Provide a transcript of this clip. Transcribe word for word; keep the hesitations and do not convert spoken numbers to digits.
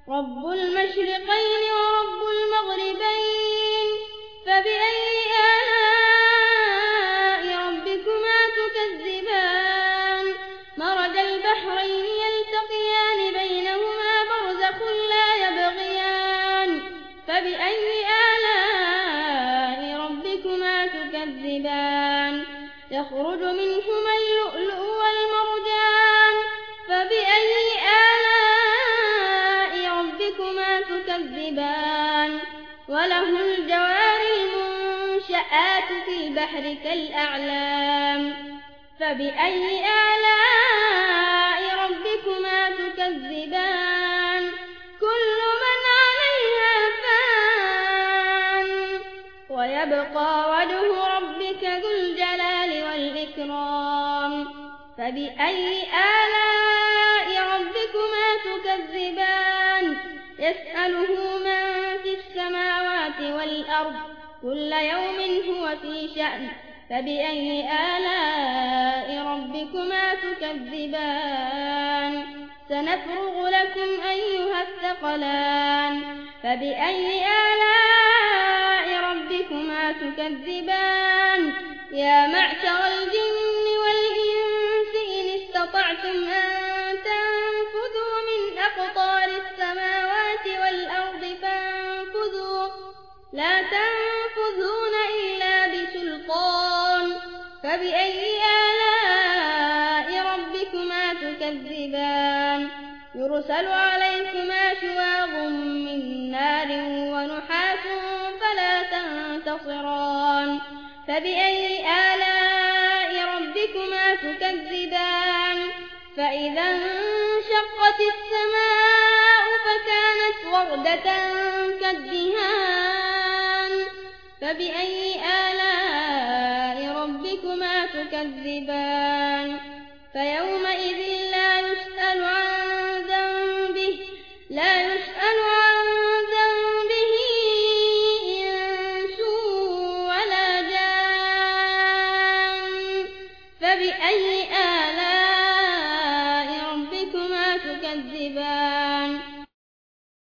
رب المشرقين ورب المغربين فبأي آلاء ربكما تكذبان مرج البحرين يلتقيان بينهما برزخ لا يبغيان فبأي آلاء ربكما تكذبان يخرج منهما اللؤلؤ والمرجان فبأي آلاء ربكما تكذبان وله الجوار المنشآت في البحر كالأعلام فبأي آلاء ربكما تكذبان كل من عليها فان ويبقى وجه ربك ذو الجلال والإكرام فبأي آلاء ربكما تكذبان يسأله من في السماوات والأرض كل يوم هو في شأن فبأي آلاء ربكما تكذبان سنفرغ لكم أيها الثقلان فبأي آلاء ربكما تكذبان يا معشر الجن والإنس إن استطعتم أن تنفذوا من أقطار السماوات والأرض فانفذوا لا تنفذون إلا بسلطان فبأي آلاء ربكما تكذبان يرسل عليكما شواظ من نار ونحاس فلا تنتصران فبأي آلاء ربكما تكذبان فإذا انشقت السماء فكانت وردة كالدهان فبأي آلاء ربكما تكذبان فيومئذ